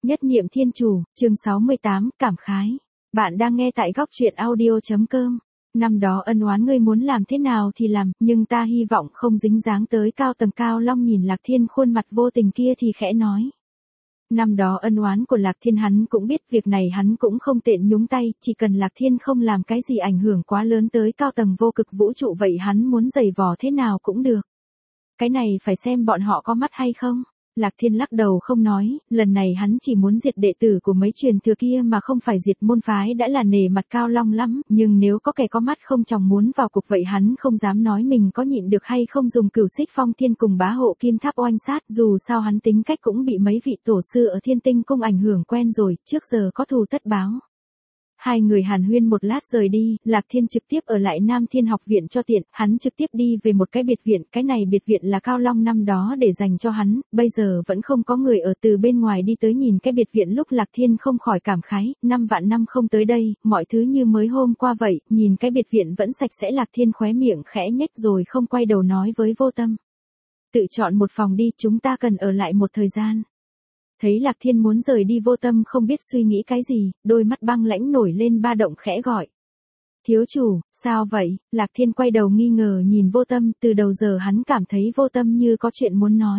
Nhất niệm thiên chủ, chương 68, cảm khái. Bạn đang nghe tại góc truyện audio.com. Năm đó ân oán ngươi muốn làm thế nào thì làm, nhưng ta hy vọng không dính dáng tới Cao Tầm. Cao Long nhìn Lạc Thiên khuôn mặt vô tình kia thì khẽ nói. Năm đó ân oán của Lạc Thiên hắn cũng biết, việc này hắn cũng không tiện nhúng tay, chỉ cần Lạc Thiên không làm cái gì ảnh hưởng quá lớn tới cao tầng vô cực vũ trụ vậy hắn muốn giày vò thế nào cũng được. Cái này phải xem bọn họ có mắt hay không. Lạc Thiên lắc đầu không nói, lần này hắn chỉ muốn diệt đệ tử của mấy truyền thừa kia mà không phải diệt môn phái đã là nể mặt Cao Long lắm, nhưng nếu có kẻ có mắt không chồng muốn vào cuộc vậy hắn không dám nói mình có nhịn được hay không dùng Cửu Xích Phong Thiên cùng Bá Hộ Kim Tháp oanh sát, dù sao hắn tính cách cũng bị mấy vị tổ sư ở Thiên Tinh cung ảnh hưởng quen rồi, trước giờ có thù tất báo. Hai người hàn huyên một lát rời đi, Lạc Thiên trực tiếp ở lại Nam Thiên học viện cho tiện, hắn trực tiếp đi về một cái biệt viện, cái này biệt viện là Cao Long năm đó để dành cho hắn, bây giờ vẫn không có người ở, từ bên ngoài đi tới nhìn cái biệt viện lúc Lạc Thiên không khỏi cảm khái, 5 vạn năm không tới đây, mọi thứ như mới hôm qua vậy, nhìn cái biệt viện vẫn sạch sẽ. Lạc Thiên khóe miệng khẽ nhếch rồi không quay đầu nói với Vô Tâm. Tự chọn một phòng đi, chúng ta cần ở lại một thời gian. Thấy Lạc Thiên muốn rời đi, Vô Tâm không biết suy nghĩ cái gì, đôi mắt băng lãnh nổi lên ba động khẽ gọi. Thiếu chủ, sao vậy? Lạc Thiên quay đầu nghi ngờ nhìn Vô Tâm, từ đầu giờ hắn cảm thấy Vô Tâm như có chuyện muốn nói.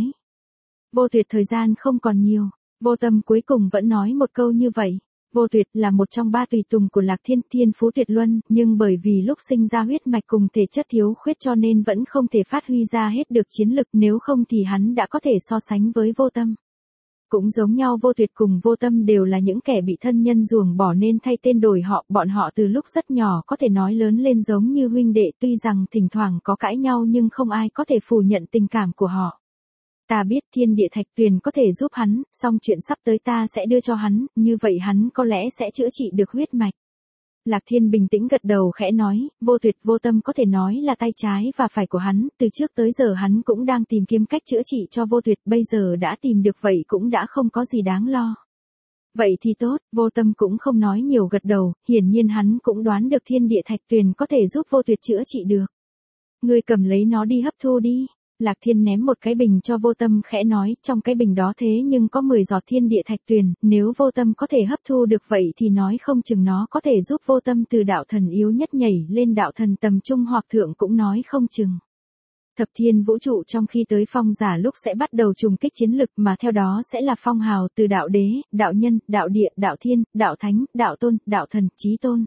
Vô Tuyệt thời gian không còn nhiều, Vô Tâm cuối cùng vẫn nói một câu như vậy. Vô Tuyệt là một trong 3 tùy tùng của Lạc Thiên, thiên phú tuyệt luân, nhưng bởi vì lúc sinh ra huyết mạch cùng thể chất thiếu khuyết cho nên vẫn không thể phát huy ra hết được chiến lực, nếu không thì hắn đã có thể so sánh với Vô Tâm. Cũng giống nhau, Vô Tuyệt cùng Vô Tâm đều là những kẻ bị thân nhân ruồng bỏ nên thay tên đổi họ, bọn họ từ lúc rất nhỏ có thể nói lớn lên giống như huynh đệ, tuy rằng thỉnh thoảng có cãi nhau nhưng không ai có thể phủ nhận tình cảm của họ. Ta biết Thiên Địa Thạch Tuyền có thể giúp hắn, song chuyện sắp tới ta sẽ đưa cho hắn, như vậy hắn có lẽ sẽ chữa trị được huyết mạch. Lạc Thiên bình tĩnh gật đầu khẽ nói, Vô Tuyệt Vô Tâm có thể nói là tay trái và phải của hắn, từ trước tới giờ hắn cũng đang tìm kiếm cách chữa trị cho Vô Tuyệt, bây giờ đã tìm được vậy cũng đã không có gì đáng lo. Vậy thì tốt, Vô Tâm cũng không nói nhiều gật đầu, hiển nhiên hắn cũng đoán được Thiên Địa Thạch Tuyền có thể giúp Vô Tuyệt chữa trị được. Ngươi cầm lấy nó đi hấp thu đi. Lạc Thiên ném một cái bình cho Vô Tâm khẽ nói, trong cái bình đó thế nhưng có 10 giọt Thiên Địa Thạch Tuyền, nếu Vô Tâm có thể hấp thu được vậy thì nói không chừng nó có thể giúp Vô Tâm từ đạo thần yếu nhất nhảy lên đạo thần tầm trung hoặc thượng cũng nói không chừng. Thập thiên vũ trụ trong khi tới phong giả lúc sẽ bắt đầu trùng kích chiến lực, mà theo đó sẽ là phong hào từ đạo đế, đạo nhân, đạo địa, đạo thiên, đạo thánh, đạo tôn, đạo thần, chí tôn.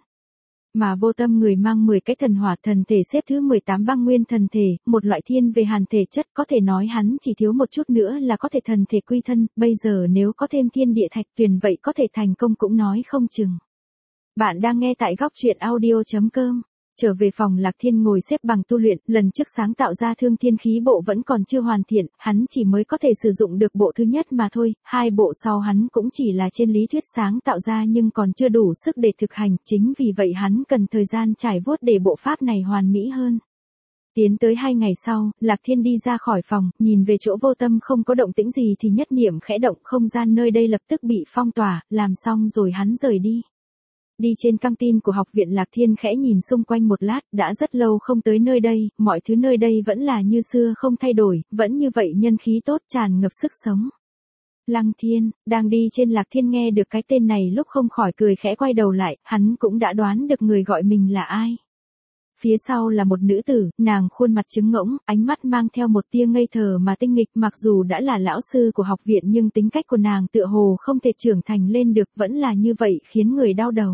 Mà Vô Tâm người mang 10 cái thần hỏa thần thể xếp thứ 18 băng nguyên thần thể, một loại thiên về hàn thể chất, có thể nói hắn chỉ thiếu một chút nữa là có thể thần thể quy thân, bây giờ nếu có thêm Thiên Địa Thạch Tuyền vậy có thể thành công cũng nói không chừng. Bạn đang nghe tại góc truyện audio.com. Trở về phòng, Lạc Thiên ngồi xếp bằng tu luyện, lần trước sáng tạo ra Thương Thiên khí bộ vẫn còn chưa hoàn thiện, hắn chỉ mới có thể sử dụng được bộ thứ nhất mà thôi, 2 bộ sau hắn cũng chỉ là trên lý thuyết sáng tạo ra nhưng còn chưa đủ sức để thực hành, chính vì vậy hắn cần thời gian trải vuốt để bộ pháp này hoàn mỹ hơn. Tiến tới 2 ngày sau, Lạc Thiên đi ra khỏi phòng, nhìn về chỗ Vô Tâm không có động tĩnh gì thì nhất niệm khẽ động, không gian nơi đây lập tức bị phong tỏa, làm xong rồi hắn rời đi. Đi trên căng tin của học viện, Lạc Thiên khẽ nhìn xung quanh một lát, đã rất lâu không tới nơi đây, mọi thứ nơi đây vẫn là như xưa không thay đổi, vẫn như vậy nhân khí tốt tràn ngập sức sống. Lăng Thiên, đang đi trên, Lạc Thiên nghe được cái tên này lúc không khỏi cười khẽ quay đầu lại, hắn cũng đã đoán được người gọi mình là ai. Phía sau là một nữ tử, nàng khuôn mặt trứng ngỗng, ánh mắt mang theo một tia ngây thơ mà tinh nghịch, mặc dù đã là lão sư của học viện nhưng tính cách của nàng tựa hồ không thể trưởng thành lên được, vẫn là như vậy khiến người đau đầu.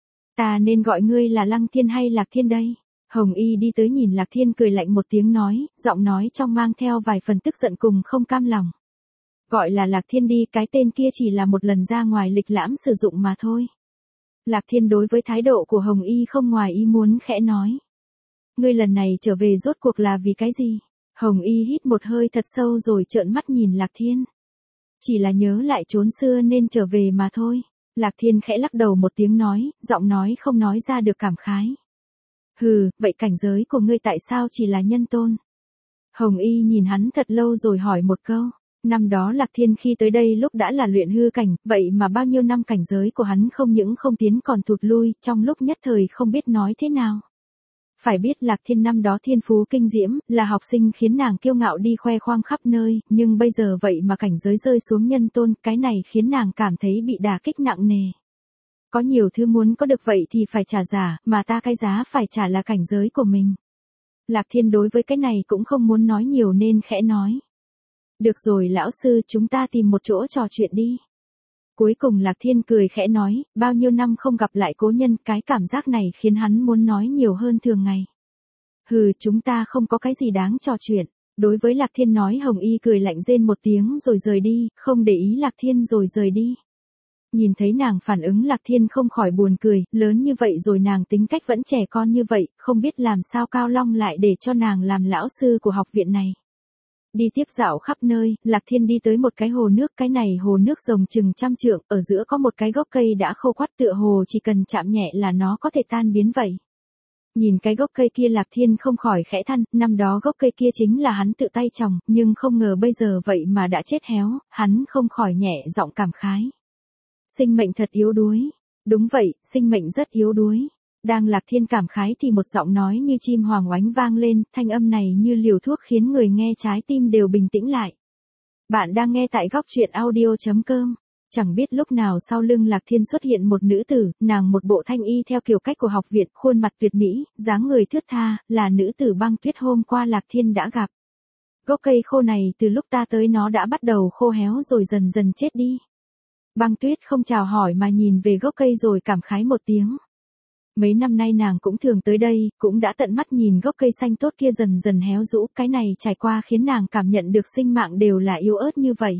Ta nên gọi ngươi là Lăng Thiên hay Lạc Thiên đây? Hồng Y đi tới nhìn Lạc Thiên cười lạnh một tiếng nói, giọng nói trong mang theo vài phần tức giận cùng không cam lòng. Gọi là Lạc Thiên đi, cái tên kia chỉ là một lần ra ngoài lịch lãm sử dụng mà thôi. Lạc Thiên đối với thái độ của Hồng Y không ngoài ý muốn khẽ nói. Ngươi lần này trở về rốt cuộc là vì cái gì? Hồng Y hít một hơi thật sâu rồi trợn mắt nhìn Lạc Thiên. Chỉ là nhớ lại chốn xưa nên trở về mà thôi. Lạc Thiên khẽ lắc đầu một tiếng nói, giọng nói không nói ra được cảm khái. Hừ, vậy cảnh giới của ngươi tại sao chỉ là nhân tôn? Hồng Y nhìn hắn thật lâu rồi hỏi một câu. Năm đó Lạc Thiên khi tới đây lúc đã là luyện hư cảnh, vậy mà bao nhiêu năm cảnh giới của hắn không những không tiến còn thụt lui, trong lúc nhất thời không biết nói thế nào. Phải biết Lạc Thiên năm đó thiên phú kinh diễm, là học sinh khiến nàng kiêu ngạo đi khoe khoang khắp nơi, nhưng bây giờ vậy mà cảnh giới rơi xuống nhân tôn, cái này khiến nàng cảm thấy bị đả kích nặng nề. Có nhiều thứ muốn có được vậy thì phải trả giá, mà ta cái giá phải trả là cảnh giới của mình. Lạc Thiên đối với cái này cũng không muốn nói nhiều nên khẽ nói. Được rồi lão sư, chúng ta tìm một chỗ trò chuyện đi. Cuối cùng Lạc Thiên cười khẽ nói, bao nhiêu năm không gặp lại cố nhân, cái cảm giác này khiến hắn muốn nói nhiều hơn thường ngày. Hừ, chúng ta không có cái gì đáng trò chuyện. Đối với Lạc Thiên nói, Hồng Y cười lạnh rên một tiếng rồi rời đi, không để ý Lạc Thiên rồi rời đi. Nhìn thấy nàng phản ứng, Lạc Thiên không khỏi buồn cười, lớn như vậy rồi nàng tính cách vẫn trẻ con như vậy, không biết làm sao Cao Long lại để cho nàng làm lão sư của học viện này. Đi tiếp dạo khắp nơi, Lạc Thiên đi tới một cái hồ nước, cái này hồ nước rộng chừng 100 trượng, ở giữa có một cái gốc cây đã khô quắt, tựa hồ chỉ cần chạm nhẹ là nó có thể tan biến vậy. Nhìn cái gốc cây kia, Lạc Thiên không khỏi khẽ than, năm đó gốc cây kia chính là hắn tự tay trồng, nhưng không ngờ bây giờ vậy mà đã chết héo, hắn không khỏi nhẹ giọng cảm khái. Sinh mệnh thật yếu đuối. Đúng vậy, sinh mệnh rất yếu đuối. Đang Lạc Thiên cảm khái thì một giọng nói như chim hoàng oánh vang lên, thanh âm này như liều thuốc khiến người nghe trái tim đều bình tĩnh lại. Bạn đang nghe tại góc truyện audio.com. Chẳng biết lúc nào sau lưng Lạc Thiên xuất hiện một nữ tử, nàng một bộ thanh y theo kiểu cách của học viện, khuôn mặt tuyệt mỹ, dáng người thướt tha, là nữ tử Băng Tuyết hôm qua Lạc Thiên đã gặp. Gốc cây khô này từ lúc ta tới nó đã bắt đầu khô héo rồi dần dần chết đi. Băng Tuyết không chào hỏi mà nhìn về gốc cây rồi cảm khái một tiếng. Mấy năm nay nàng cũng thường tới đây, cũng đã tận mắt nhìn gốc cây xanh tốt kia dần dần héo rũ, cái này trải qua khiến nàng cảm nhận được sinh mạng đều là yếu ớt như vậy.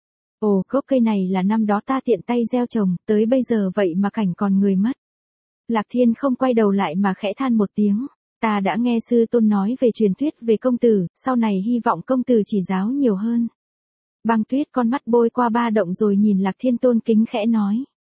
Ồ, gốc cây này là năm đó ta tiện tay gieo trồng, tới bây giờ vậy mà cảnh còn người mất. Lạc Thiên không quay đầu lại mà khẽ than một tiếng. Ta đã nghe sư tôn nói về truyền thuyết về công tử, sau này hy vọng công tử chỉ giáo nhiều hơn. Băng Tuyết con mắt bôi qua ba động rồi nhìn Lạc Thiên tôn kính khẽ nói.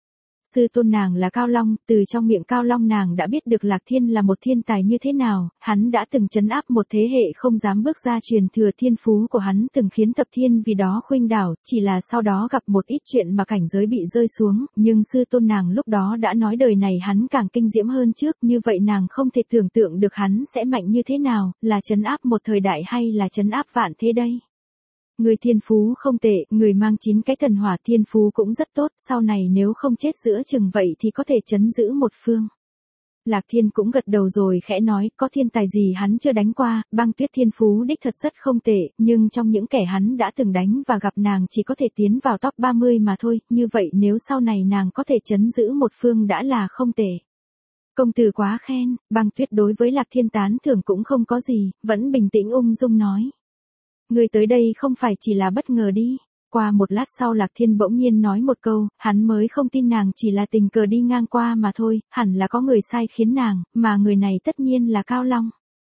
Sư tôn nàng là Cao Long, từ trong miệng Cao Long nàng đã biết được Lạc Thiên là một thiên tài như thế nào, hắn đã từng trấn áp một thế hệ không dám bước ra, truyền thừa thiên phú của hắn từng khiến thập thiên vì đó khuynh đảo, chỉ là sau đó gặp một ít chuyện mà cảnh giới bị rơi xuống, nhưng sư tôn nàng lúc đó đã nói đời này hắn càng kinh diễm hơn trước, như vậy nàng không thể tưởng tượng được hắn sẽ mạnh như thế nào, là trấn áp một thời đại hay là trấn áp vạn thế đây. Người thiên phú không tệ, người mang 9 cái thần hỏa, thiên phú cũng rất tốt, sau này nếu không chết giữa chừng vậy thì có thể trấn giữ một phương. Lạc Thiên cũng gật đầu rồi khẽ nói, có thiên tài gì hắn chưa đánh qua, Băng Tuyết thiên phú đích thật rất không tệ, nhưng trong những kẻ hắn đã từng đánh và gặp nàng chỉ có thể tiến vào top 30 mà thôi, như vậy nếu sau này nàng có thể trấn giữ một phương đã là không tệ. Công tử quá khen, Băng Tuyết đối với Lạc Thiên tán thưởng cũng không có gì, vẫn bình tĩnh ung dung nói. Người tới đây không phải chỉ là bất ngờ đi. Qua một lát sau Lạc Thiên bỗng nhiên nói một câu, hắn mới không tin nàng chỉ là tình cờ đi ngang qua mà thôi, hẳn là có người sai khiến nàng, mà người này tất nhiên là Cao Long.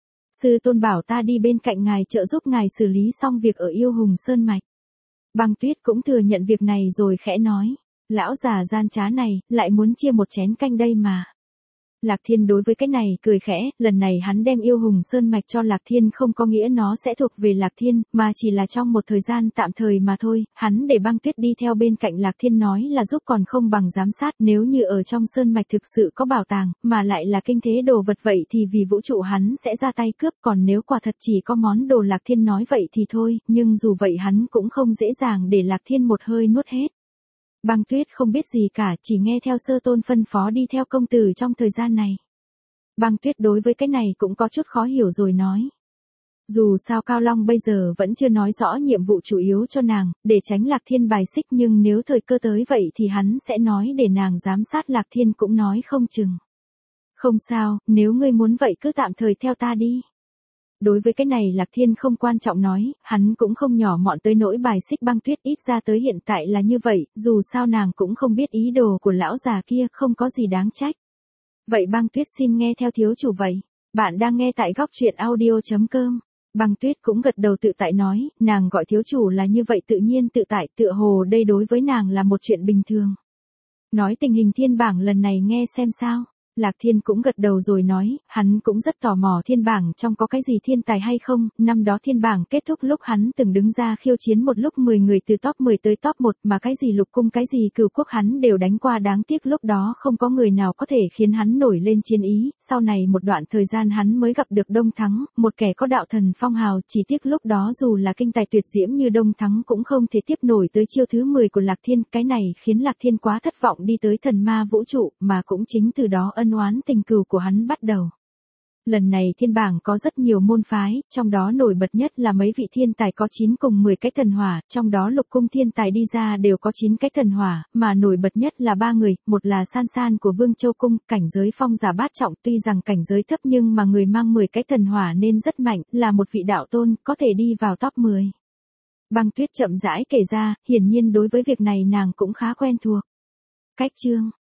Sư tôn bảo ta đi bên cạnh ngài trợ giúp ngài xử lý xong việc ở Yêu Hùng Sơn Mạch. Băng Tuyết cũng thừa nhận việc này rồi khẽ nói, lão già gian trá này, lại muốn chia một chén canh đây mà. Lạc Thiên đối với cái này cười khẽ, lần này hắn đem Yêu Hùng Sơn Mạch cho Lạc Thiên không có nghĩa nó sẽ thuộc về Lạc Thiên, mà chỉ là trong một thời gian tạm thời mà thôi, hắn để Băng Tuyết đi theo bên cạnh Lạc Thiên nói là giúp còn không bằng giám sát, nếu như ở trong Sơn Mạch thực sự có bảo tàng, mà lại là kinh thế đồ vật vậy thì vì vũ trụ hắn sẽ ra tay cướp, còn nếu quả thật chỉ có món đồ Lạc Thiên nói vậy thì thôi, nhưng dù vậy hắn cũng không dễ dàng để Lạc Thiên một hơi nuốt hết. Băng Tuyết không biết gì cả, chỉ nghe theo sư tôn phân phó đi theo công tử trong thời gian này. Băng Tuyết đối với cái này cũng có chút khó hiểu rồi nói. Dù sao Cao Long bây giờ vẫn chưa nói rõ nhiệm vụ chủ yếu cho nàng, để tránh Lạc Thiên bài xích, nhưng nếu thời cơ tới vậy thì hắn sẽ nói để nàng giám sát Lạc Thiên cũng nói không chừng. Không sao, nếu ngươi muốn vậy cứ tạm thời theo ta đi. Đối với cái này Lạc Thiên không quan trọng nói, hắn cũng không nhỏ mọn tới nỗi bài xích Băng Tuyết, ít ra tới hiện tại là như vậy, dù sao nàng cũng không biết ý đồ của lão già kia, không có gì đáng trách. Vậy Băng Tuyết xin nghe theo thiếu chủ vậy. Bạn đang nghe tại góc truyện audio.com. Băng Tuyết cũng gật đầu tự tại nói, nàng gọi thiếu chủ là như vậy tự nhiên tự tại, tựa hồ đây đối với nàng là một chuyện bình thường. Nói tình hình thiên bảng lần này nghe xem sao. Lạc Thiên cũng gật đầu rồi nói, hắn cũng rất tò mò thiên bảng trong có cái gì thiên tài hay không, năm đó thiên bảng kết thúc lúc hắn từng đứng ra khiêu chiến một lúc 10 người từ top 10 tới top 1 mà cái gì lục cung cái gì cửu quốc hắn đều đánh qua, đáng tiếc lúc đó không có người nào có thể khiến hắn nổi lên chiến ý, sau này một đoạn thời gian hắn mới gặp được Đông Thắng, một kẻ có đạo thần phong hào, chỉ tiếc lúc đó dù là kinh tài tuyệt diễm như Đông Thắng cũng không thể tiếp nổi tới chiêu thứ 10 của Lạc Thiên, cái này khiến Lạc Thiên quá thất vọng đi tới thần ma vũ trụ, mà cũng chính từ đó ân oán tình cừu của hắn bắt đầu. Lần này thiên bảng có rất nhiều môn phái, trong đó nổi bật nhất là mấy vị thiên tài có 9 cùng 10 cái thần hỏa, trong đó lục cung thiên tài đi ra đều có 9 cái thần hỏa, mà nổi bật nhất là 3 người, một là San San của Vương Châu Cung, cảnh giới phong giả bát trọng, tuy rằng cảnh giới thấp nhưng mà người mang 10 cái thần hỏa nên rất mạnh, là một vị đạo tôn, có thể đi vào top 10. Băng Tuyết chậm rãi kể ra, hiển nhiên đối với việc này nàng cũng khá quen thuộc. Cách chương